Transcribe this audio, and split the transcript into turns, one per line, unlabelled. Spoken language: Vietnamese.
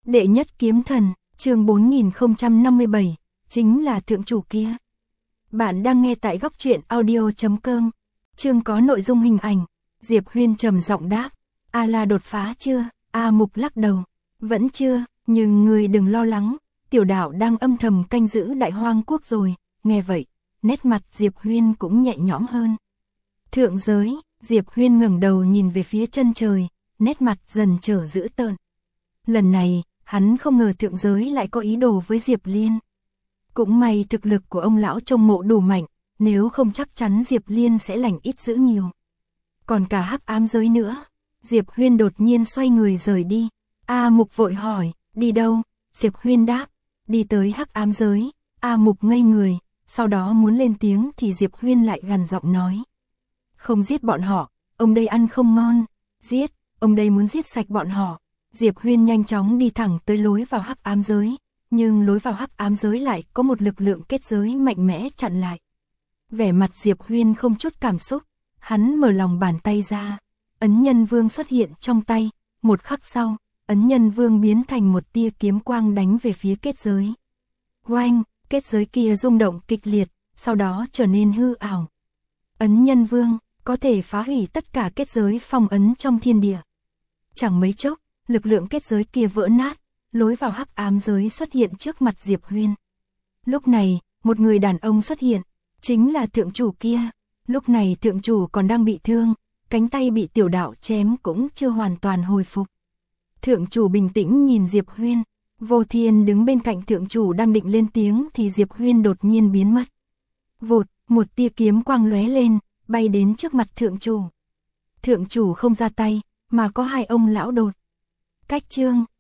Đệ nhất kiếm thần, chương 4057, chính là thượng chủ kia. Bạn đang nghe tại góc truyện audio.com. Chương có nội dung hình ảnh. Diệp Huyên trầm giọng đáp. A La đột phá chưa? A Mục lắc đầu. Vẫn chưa, nhưng người đừng lo lắng. Tiểu đạo đang âm thầm canh giữ Đại Hoang Quốc rồi. Nghe vậy, nét mặt Diệp Huyên cũng nhẹ nhõm hơn. Thượng giới, Diệp Huyên ngẩng đầu nhìn về phía chân trời, nét mặt dần trở dữ tợn. Lần này, hắn không ngờ thượng giới lại có ý đồ với Diệp Liên. Cũng may thực lực của ông lão trong mộ đủ mạnh, nếu không chắc chắn Diệp Liên sẽ lành ít dữ nhiều. Còn cả hắc ám giới nữa. Diệp Huyên đột nhiên xoay người rời đi. A Mục vội hỏi, đi đâu? Diệp Huyên đáp, đi tới hắc ám giới. A Mục ngây người, sau đó muốn lên tiếng thì Diệp Huyên lại gằn giọng nói. Không giết bọn họ, ông đây ăn không ngon. Giết, ông đây muốn giết sạch bọn họ. Diệp Huyên nhanh chóng đi thẳng tới lối vào hắc ám giới, nhưng lối vào hắc ám giới lại có một lực lượng kết giới mạnh mẽ chặn lại. Vẻ mặt Diệp Huyên không chút cảm xúc, hắn mở lòng bàn tay ra, ấn nhân vương xuất hiện trong tay, một khắc sau, ấn nhân vương biến thành một tia kiếm quang đánh về phía kết giới. Oanh, kết giới kia rung động kịch liệt, sau đó trở nên hư ảo. Ấn nhân vương có thể phá hủy tất cả kết giới phong ấn trong thiên địa. Chẳng mấy chốc, lực lượng kết giới kia vỡ nát, lối vào hắc ám giới xuất hiện trước mặt Diệp Huyên. Lúc này, một người đàn ông xuất hiện, chính là thượng chủ kia. Lúc này thượng chủ còn đang bị thương, cánh tay bị tiểu đạo chém cũng chưa hoàn toàn hồi phục. Thượng chủ bình tĩnh nhìn Diệp Huyên, Vô Thiên đứng bên cạnh thượng chủ đang định lên tiếng thì Diệp Huyên đột nhiên biến mất. Vụt, một tia kiếm quang lóe lên, bay đến trước mặt thượng chủ. Thượng chủ không ra tay, mà có hai ông lão đột. Cách chương,